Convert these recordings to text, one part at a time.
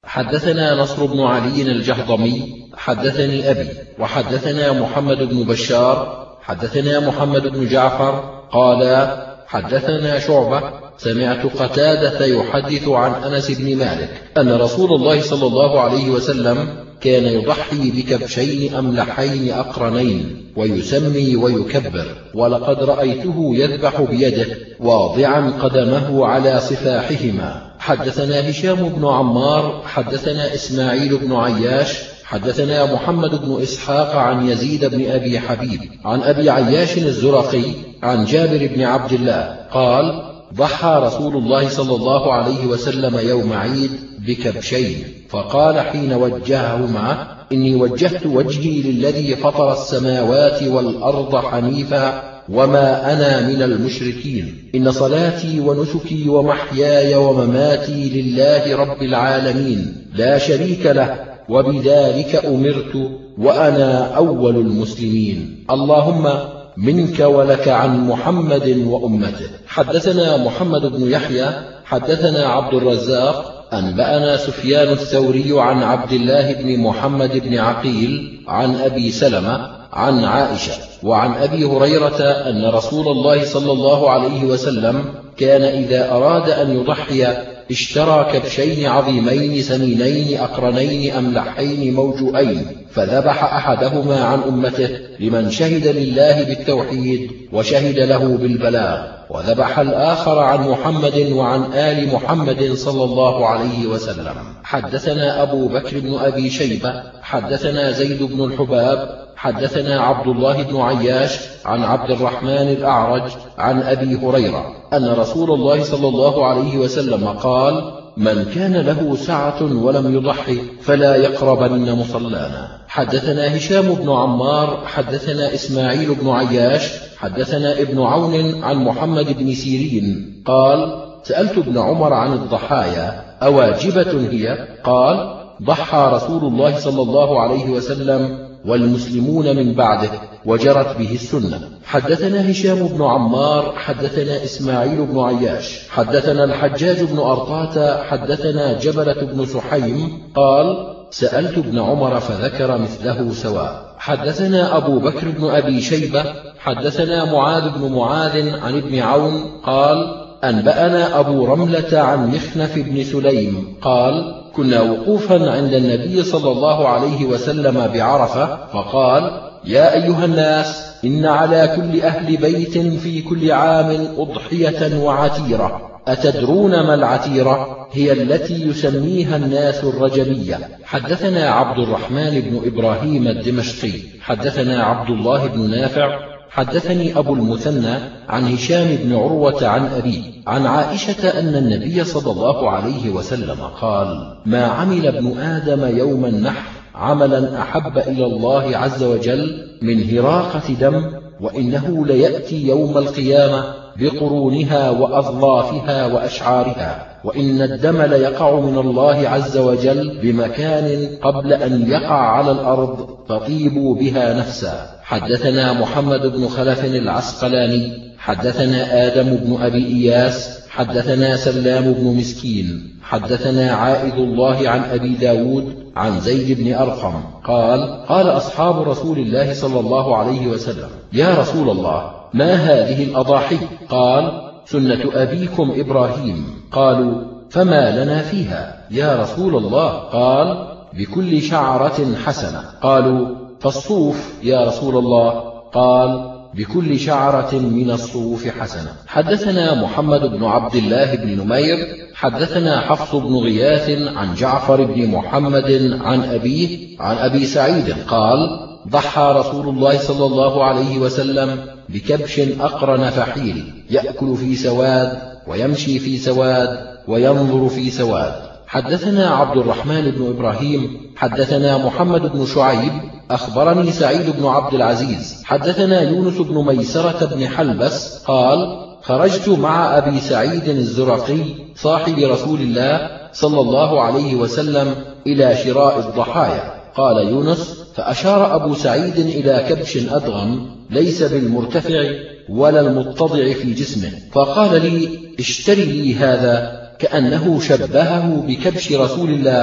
حدثنا نصر بن علي الجهضمي حدثني أبي وحدثنا محمد بن بشار حدثنا محمد بن جعفر قال حدثنا شعبة سمعت قتادة يحدث عن أنس بن مالك أن رسول الله صلى الله عليه وسلم كان يضحي بكبشين أملحين أقرنين ويسمي ويكبر، ولقد رأيته يذبح بيده واضعا قدمه على صفاحهما. حدثنا هشام بن عمار حدثنا إسماعيل بن عياش حدثنا محمد بن إسحاق عن يزيد بن أبي حبيب عن أبي عياش الزرقي عن جابر بن عبد الله قال ضحى رسول الله صلى الله عليه وسلم يوم عيد بكبشين، فقال حين وجههما إني وجهت وجهي للذي فطر السماوات والأرض حنيفا وما أنا من المشركين، إن صلاتي ونسكي ومحياي ومماتي لله رب العالمين لا شريك له وبذلك أمرت وأنا أول المسلمين، اللهم منك ولك عن محمد وأمته. حدثنا محمد بن يحيى حدثنا عبد الرزاق أنبأنا سفيان الثوري عن عبد الله بن محمد بن عقيل عن أبي سلمة عن عائشة وعن أبي هريرة أن رسول الله صلى الله عليه وسلم كان إذا أراد أن يضحي اشترى كبشين عظيمين سمينين أقرنين أملحين موجوئين، فذبح أحدهما عن أمته لمن شهد لله بالتوحيد وشهد له بالبلاغ، وذبح الآخر عن محمد وعن آل محمد صلى الله عليه وسلم. حدثنا أبو بكر بن أبي شيبة حدثنا زيد بن الحباب حدثنا عبد الله بن عياش عن عبد الرحمن الأعرج عن أبي هريرة أن رسول الله صلى الله عليه وسلم قال من كان له سعة ولم يضحي فلا يقربن مصلانا. حدثنا هشام بن عمار حدثنا إسماعيل بن عياش حدثنا ابن عون عن محمد بن سيرين قال سألت ابن عمر عن الضحايا أواجبة هي؟ قال ضحى رسول الله صلى الله عليه وسلم والمسلمون من بعده وجرت به السنة. حدثنا هشام بن عمار حدثنا إسماعيل بن عياش حدثنا الحجاج بن أرطاة حدثنا جبلة بن سحيم قال سألت ابن عمر فذكر مثله سواء. حدثنا أبو بكر بن أبي شيبة حدثنا معاذ بن معاذ عن ابن عون قال أنبأنا أبو رملة عن مخنف بن سليم قال كنا وقوفا عند النبي صلى الله عليه وسلم بعرفة فقال يا أيها الناس إن على كل أهل بيت في كل عام أضحية وعتيرة، أتدرون ما العتيرة؟ هي التي يسميها الناس الرجبية. حدثنا عبد الرحمن بن إبراهيم الدمشقي حدثنا عبد الله بن نافع حدثني أبو المثنى عن هشام بن عروة عن أبيه عن عائشة أن النبي صلى الله عليه وسلم قال ما عمل ابن آدم يوم النحر عملا أحب إلى الله عز وجل من هراقة دم، وإنه ليأتي يوم القيامة بقرونها وأظلافها وأشعارها، وإن الدم ليقع من الله عز وجل بمكان قبل أن يقع على الأرض فطيبوا بها نفسا. حدثنا محمد بن خلف العسقلاني حدثنا آدم بن أبي إياس حدثنا سلام بن مسكين حدثنا عائذ الله عن أبي داود عن زيد بن أرقم قال قال أصحاب رسول الله صلى الله عليه وسلم يا رسول الله ما هذه الأضاحي؟ قال سنة أبيكم إبراهيم. قالوا فما لنا فيها يا رسول الله؟ قال بكل شعرة حسنة. قالوا فالصوف يا رسول الله؟ قال بكل شعرة من الصوف حسنة. حدثنا محمد بن عبد الله بن نمير حدثنا حفص بن غياث عن جعفر بن محمد عن أبيه عن أبي سعيد قال ضحى رسول الله صلى الله عليه وسلم بكبش أقرن فحيل يأكل في سواد ويمشي في سواد وينظر في سواد. حدثنا عبد الرحمن بن إبراهيم حدثنا محمد بن شعيب أخبرني سعيد بن عبد العزيز حدثنا يونس بن ميسرة بن حلبس قال خرجت مع أبي سعيد الزرقي صاحب رسول الله صلى الله عليه وسلم إلى شراء الضحايا. قال يونس فأشار أبو سعيد إلى كبش أدغم ليس بالمرتفع ولا المتضع في جسمه، فقال لي اشتري لي هذا، كأنه شبهه بكبش رسول الله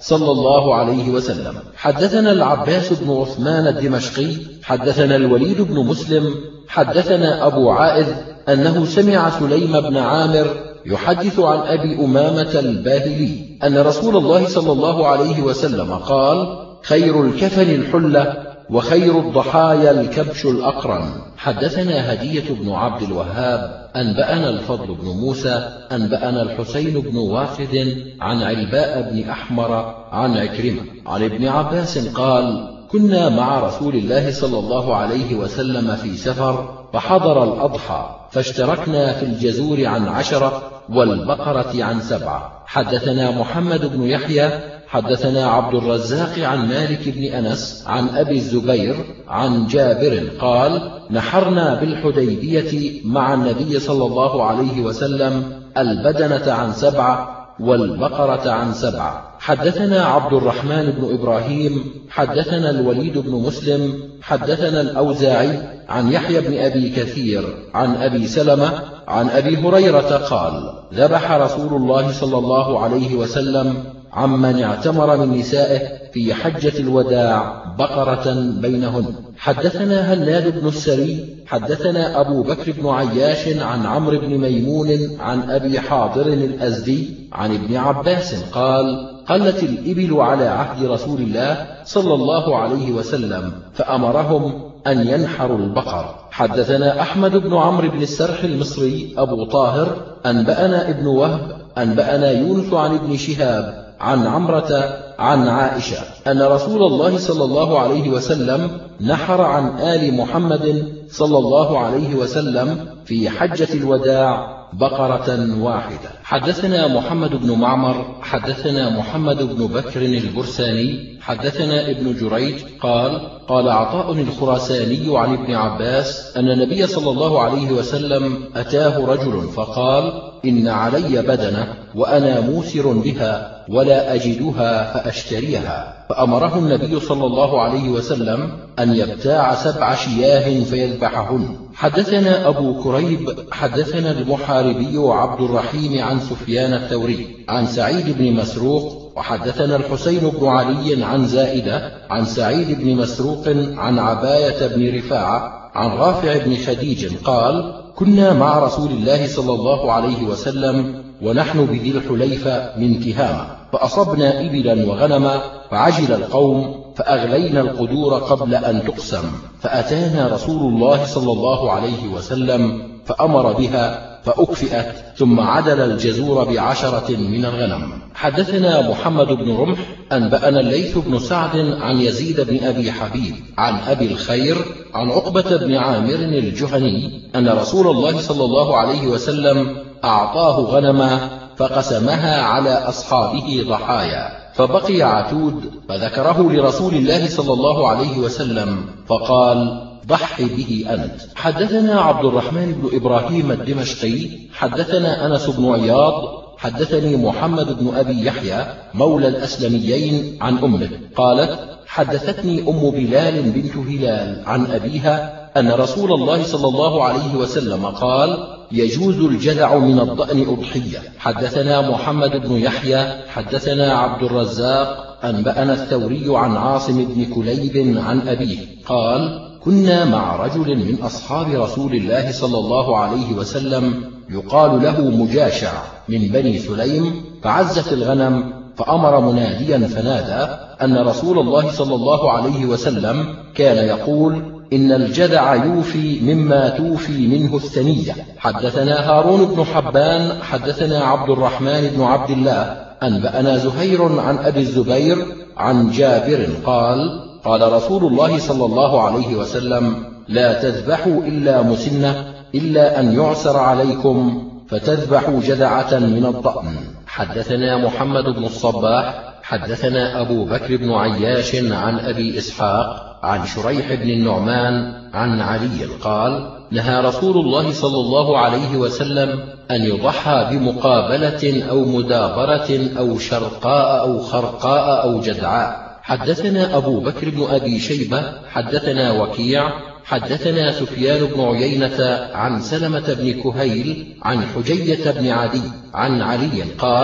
صلى الله عليه وسلم. حدثنا العباس بن عثمان الدمشقي حدثنا الوليد بن مسلم حدثنا أبو عائذ أنه سمع سليم بن عامر يحدث عن أبي أمامة الباهلي أن رسول الله صلى الله عليه وسلم قال: خير الكفن الحلة، وخير الضحايا الكبش الأقرن. حدثنا هدية بن عبد الوهاب أنبأنا الفضل بن موسى أنبأنا الحسين بن واقد عن علباء بن أحمر عن عكرمة عن ابن عباس قال: كنا مع رسول الله صلى الله عليه وسلم في سفر، فحضر الأضحى، فاشتركنا في الجزور عن 10 والبقرة عن 7. حدثنا محمد بن يحيى حدثنا عبد الرزاق عن مالك بن أنس عن أبي الزبير عن جابر قال: نحرنا بالحديبية مع النبي صلى الله عليه وسلم البدنة عن 7 والبقرة عن 7. حدثنا عبد الرحمن بن إبراهيم حدثنا الوليد بن مسلم حدثنا الأوزاعي عن يحيى بن أبي كثير عن أبي سلمة عن أبي هريرة قال: ذبح رسول الله صلى الله عليه وسلم عمن اعتمر من نسائه في حجة الوداع بقرة بينهن. حدثنا هناد بن السري حدثنا أبو بكر بن عياش عن عمرو بن ميمون عن أبي حاضر الأزدي عن ابن عباس قال: قلت الإبل على عهد رسول الله صلى الله عليه وسلم، فأمرهم أن ينحروا البقر. حدثنا أحمد بن عمرو بن السرح المصري أبو طاهر أنبأنا ابن وهب أنبأنا يونس عن ابن شهاب عن عمرة عن عائشة أن رسول الله صلى الله عليه وسلم نحر عن آل محمد صلى الله عليه وسلم في حجة الوداع بقرة واحدة. حدثنا محمد بن معمر حدثنا محمد بن بكر البرساني حدثنا ابن جريج قال: قال عطاء الخراساني عن ابن عباس أن النبي صلى الله عليه وسلم أتاه رجل فقال: إن علي بدنة وأنا موسر بها ولا أجدها فأشتريها، فأمره النبي صلى الله عليه وسلم أن يبتاع 7 شياه فيذبحهن. حدثنا أبو كريب حدثنا المحاربي عبد الرحيم عن سفيان الثوري عن سعيد بن مسروق وحدثنا الحسين بن علي عن زائدة عن سعيد بن مسروق عن عباية بن رفاعة عن رافع بن خديج قال: كنا مع رسول الله صلى الله عليه وسلم ونحن بذي الحليفة من تهامة، فأصبنا إبلا وغنما، فعجل القوم فأغلينا القدور قبل أن تقسم، فأتانا رسول الله صلى الله عليه وسلم فأمر بها فأكفئت، ثم عدل الجزور ب10 من الغنم. حدثنا محمد بن رمح أنبأنا الليث بن سعد عن يزيد بن أبي حبيب عن أبي الخير عن عقبة بن عامر الجهني أن رسول الله صلى الله عليه وسلم أعطاه غنما فقسمها على أصحابه ضحايا، فبقي عتود فذكره لرسول الله صلى الله عليه وسلم فقال: ضح به أنت. حدثنا عبد الرحمن بن إبراهيم الدمشقي حدثنا أنس بن عياض حدثني محمد بن أبي يحيى مولى الأسلميين عن أمه قالت: حدثتني أم بلال بنت هلال عن أبيها أن رسول الله صلى الله عليه وسلم قال: يجوز الجذع من الضأن أضحية. حدثنا محمد بن يحيى حدثنا عبد الرزاق أنبأنا الثوري عن عاصم بن كليب عن أبيه قال: كنا مع رجل من أصحاب رسول الله صلى الله عليه وسلم يقال له مجاشع من بني سليم، فعزت الغنم، فأمر مناديا فنادى أن رسول الله صلى الله عليه وسلم كان يقول: إن الجذع يوفي مما توفي منه الثنية. حدثنا هارون بن حبان حدثنا عبد الرحمن بن عبد الله أنبأنا زهير عن أبي الزبير عن جابر قال: قال رسول الله صلى الله عليه وسلم: لا تذبحوا إلا مسنة إلا أن يعسر عليكم فتذبحوا جذعة من الضأن. حدثنا محمد بن الصباح حدثنا أبو بكر بن عياش عن أبي إسحاق عن شريح بن النعمان عن علي قال: نهى رسول الله صلى الله عليه وسلم أن يضحى بمقابلة أو مدابرة أو شرقاء أو خرقاء أو جدعاء. حدثنا أبو بكر بن أبي شيبة حدثنا وكيع حدثنا سفيان بن عيينة عن سلمة بن كهيل عن حجية بن عدي عن علي قال: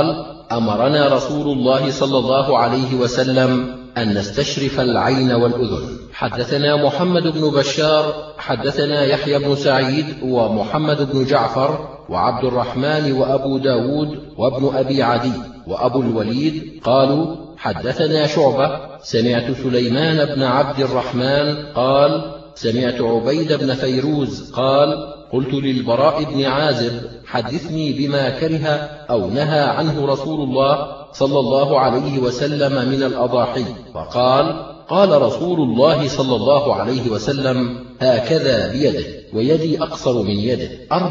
أمرنا رسول الله صلى الله عليه وسلم أن نستشرف العين والأذن. حدثنا محمد بن بشار حدثنا يحيى بن سعيد ومحمد بن جعفر وعبد الرحمن وأبو داود وابن أبي عدي وأبو الوليد قالوا حدثنا شعبة سمعت سليمان بن عبد الرحمن قال سمعت عبيد بن فيروز قال قلت للبراء بن عازب حدثني بما كره أو نهى عنه رسول الله صلى الله عليه وسلم من الأضاحي، فقال قال رسول الله صلى الله عليه وسلم هكذا بيده ويدي أقصر من يده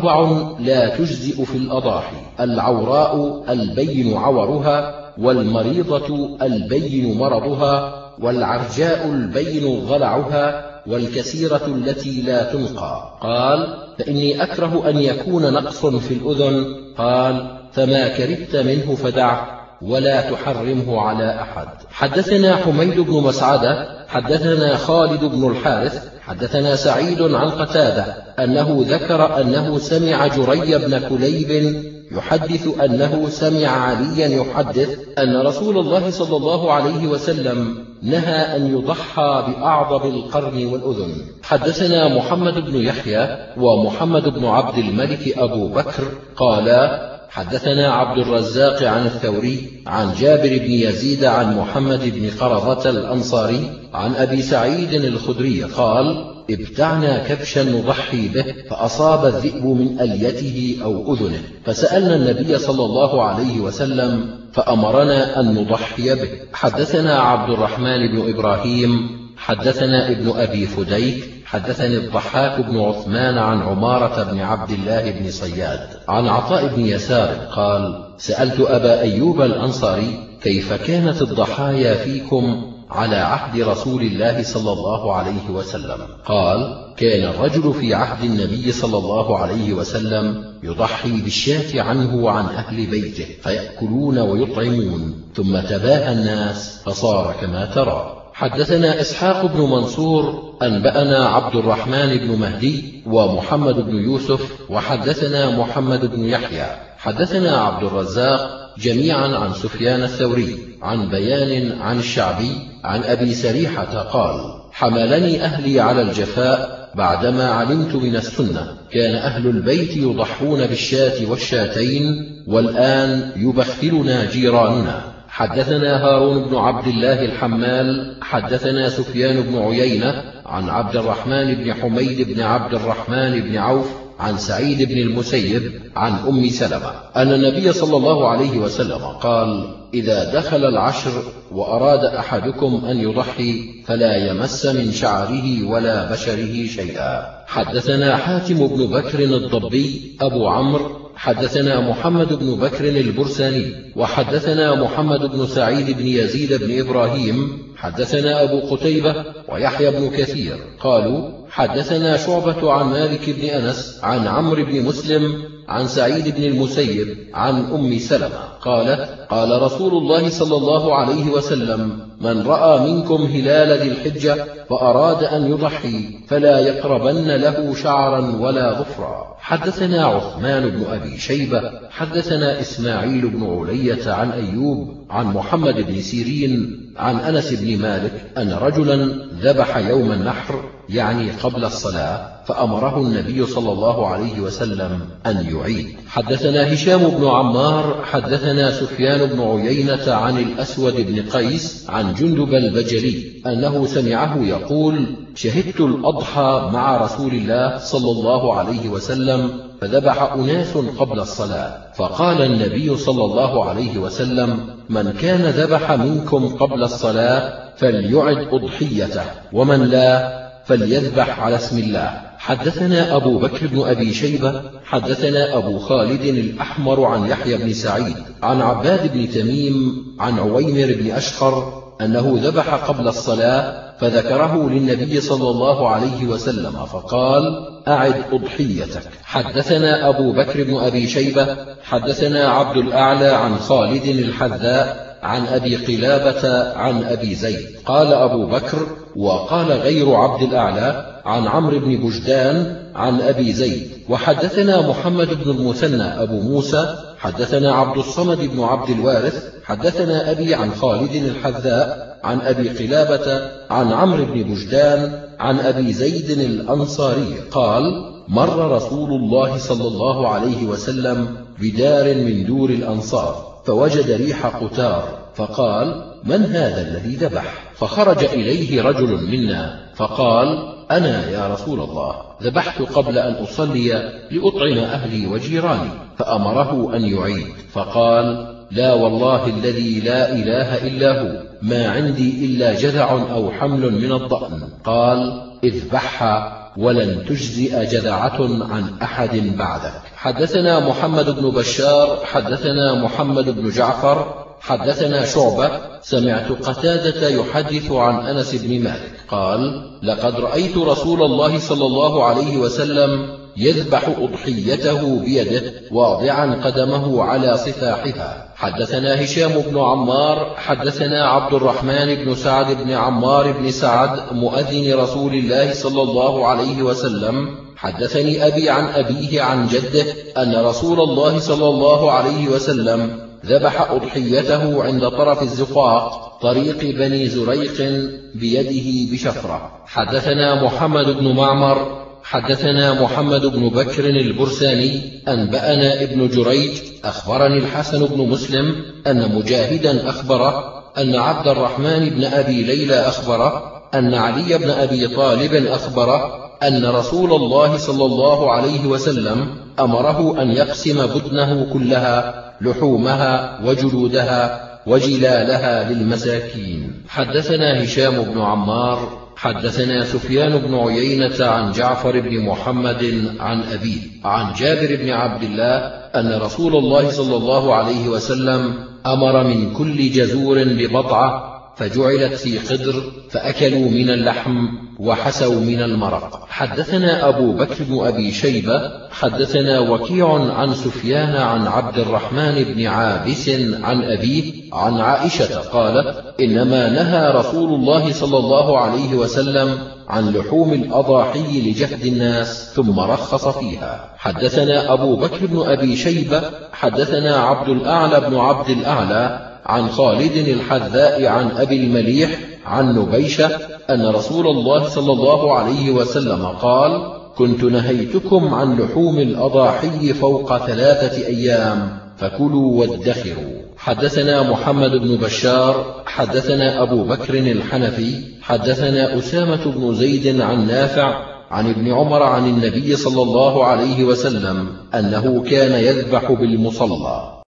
4 لا تجزئ في الأضاحي: العوراء البين عورها، والمريضة البين مرضها، والعرجاء البين ضلعها، والكسيرة التي لا تنقى. قال فإني أكره أن يكون نقص في الأذن. قال فما كرهت منه فدعه ولا تحرمه على أحد. حدثنا حميد بن مسعدة حدثنا خالد بن الحارث حدثنا سعيد عن قتادة أنه ذكر أنه سمع جري بن كليب يحدث أنه سمع عليا يحدث أن رسول الله صلى الله عليه وسلم نهى أن يضحى بأعضب القرن والأذن. حدثنا محمد بن يحيى ومحمد بن عبد الملك أبو بكر قالا حدثنا عبد الرزاق عن الثوري عن جابر بن يزيد عن محمد بن قرظة الأنصاري عن أبي سعيد الخدري قال ابتعنا كبشا نضحي به فأصاب الذئب من أليته أو أذنه، فسألنا النبي صلى الله عليه وسلم فأمرنا أن نضحي به. حدثنا عبد الرحمن بن إبراهيم حدثنا ابن أبي فديك حدثني الضحاك بن عثمان عن عمارة بن عبد الله بن صياد عن عطاء بن يسار قال سألت أبا أيوب الأنصاري كيف كانت الضحايا فيكم على عهد رسول الله صلى الله عليه وسلم؟ قال كان الرجل في عهد النبي صلى الله عليه وسلم يضحي بالشاة عنه وعن أهل بيته فيأكلون ويطعمون، ثم تباهى الناس فصار كما ترى. حدثنا إسحاق بن منصور أنبأنا عبد الرحمن بن مهدي ومحمد بن يوسف وحدثنا محمد بن يحيى حدثنا عبد الرزاق جميعا عن سفيان الثوري عن بيان عن الشعبي عن أبي سريحة قال حملني أهلي على الجفاء بعدما علمت من السنة، كان أهل البيت يضحون بالشاة والشاتين والآن يبخلنا جيراننا. حدثنا هارون بن عبد الله الحمال حدثنا سفيان بن عيينة عن عبد الرحمن بن حميد بن عبد الرحمن بن عوف عن سعيد بن المسيب عن أم سلمة أن النبي صلى الله عليه وسلم قال إذا دخل العشر وأراد أحدكم أن يضحي فلا يمس من شعره ولا بشره شيئا. حدثنا حاتم بن بكر الضبي أبو عمرو حدثنا محمد بن بكر البرساني وحدثنا محمد بن سعيد بن يزيد بن إبراهيم حدثنا أبو قتيبة ويحيى بن كثير قالوا حدثنا شعبة عن مالك بن أنس عن عمرو بن مسلم عن سعيد بن المسيب عن أم سلمة قالت قال رسول الله صلى الله عليه وسلم من رأى منكم هلال ذي الحجة فأراد أن يضحي فلا يقربن له شعرا ولا ظفرا. حدثنا عثمان بن أبي شيبة حدثنا إسماعيل بن علية عن أيوب عن محمد بن سيرين عن أنس بن مالك أن رجلا ذبح يوم النحر يعني قبل الصلاة فأمره النبي صلى الله عليه وسلم أن يعيد. حدثنا هشام بن عمار حدثنا سفيان بن عيينة عن الأسود بن قيس عن جندب البجلي أنه سمعه يقول شهدت الأضحى مع رسول الله صلى الله عليه وسلم فذبح أناس قبل الصلاة فقال النبي صلى الله عليه وسلم من كان ذبح منكم قبل الصلاة فليعد أضحيته ومن لا فليذبح على اسم الله. حدثنا أبو بكر بن أبي شيبة حدثنا أبو خالد الأحمر عن يحيى بن سعيد عن عباد بن تميم عن عويمر بن أشخر أنه ذبح قبل الصلاة فذكره للنبي صلى الله عليه وسلم فقال أعد أضحيتك. حدثنا أبو بكر بن أبي شيبة حدثنا عبد الأعلى عن خالد الحذاء عن أبي قلابة عن أبي زيد قال أبو بكر وقال غير عبد الأعلى عن عمرو بن بجدان عن أبي زيد. وحدثنا محمد بن المثنى أبو موسى حدثنا عبد الصمد بن عبد الوارث حدثنا أبي عن خالد الحذاء عن أبي قلابة عن عمرو بن بجدان عن أبي زيد الأنصاري قال: مر رسول الله صلى الله عليه وسلم بدار من دور الأنصار فوجد ريح قتار فقال: من هذا الذي ذبح؟ فخرج إليه رجل منا فقال: أنا يا رسول الله، ذبحت قبل أن أصلي لأطعم أهلي وجيراني. فأمره أن يعيد فقال: لا والله الذي لا إله إلا هو، ما عندي إلا جذع أو حمل من الضأن. قال: اذبحها ولن تجزئ جذعة عن أحد بعدك. حدثنا محمد بن بشار حدثنا محمد بن جعفر حدثنا شعبة سمعت قتادة يحدث عن أنس بن مالك قال: لقد رأيت رسول الله صلى الله عليه وسلم يذبح أضحيته بيده واضعا قدمه على صفاحها. حدثنا هشام بن عمار حدثنا عبد الرحمن بن سعد بن عمار بن سعد مؤذن رسول الله صلى الله عليه وسلم حدثني أبي عن أبيه عن جده أن رسول الله صلى الله عليه وسلم ذبح أضحيته عند طرف الزقاق طريق بني زريق بيده بشفرة. حدثنا محمد بن معمر حدثنا محمد بن بكر البرساني أنبأنا ابن جريج أخبرني الحسن بن مسلم أن مجاهدا أخبره أن عبد الرحمن بن أبي ليلى أخبره أن علي بن أبي طالب أخبره أن رسول الله صلى الله عليه وسلم أمره أن يقسم بدنه كلها لحومها وجلودها وجلالها للمساكين. حدثنا هشام بن عمار حدثنا سفيان بن عيينة عن جعفر بن محمد عن أبيه عن جابر بن عبد الله أن رسول الله صلى الله عليه وسلم أمر من كل جزور ببضعة فجعلت في قدر فأكلوا من اللحم وحسوا من المرق. حدثنا أبو بكر بن أبي شيبة حدثنا وكيع عن سفيان عن عبد الرحمن بن عابس عن أبيه عن عائشة قالت: إنما نهى رسول الله صلى الله عليه وسلم عن لحوم الأضاحي لجهد الناس ثم رخص فيها. حدثنا أبو بكر بن أبي شيبة حدثنا عبد الأعلى بن عبد الأعلى عن خالد الحذاء عن أبي المليح عن نبيشة أن رسول الله صلى الله عليه وسلم قال: كنت نهيتكم عن لحوم الأضاحي فوق 3 أيام فكلوا وادخروا. حدثنا محمد بن بشار حدثنا أبو بكر الحنفي حدثنا أسامة بن زيد عن نافع عن ابن عمر عن النبي صلى الله عليه وسلم أنه كان يذبح بالمصلى.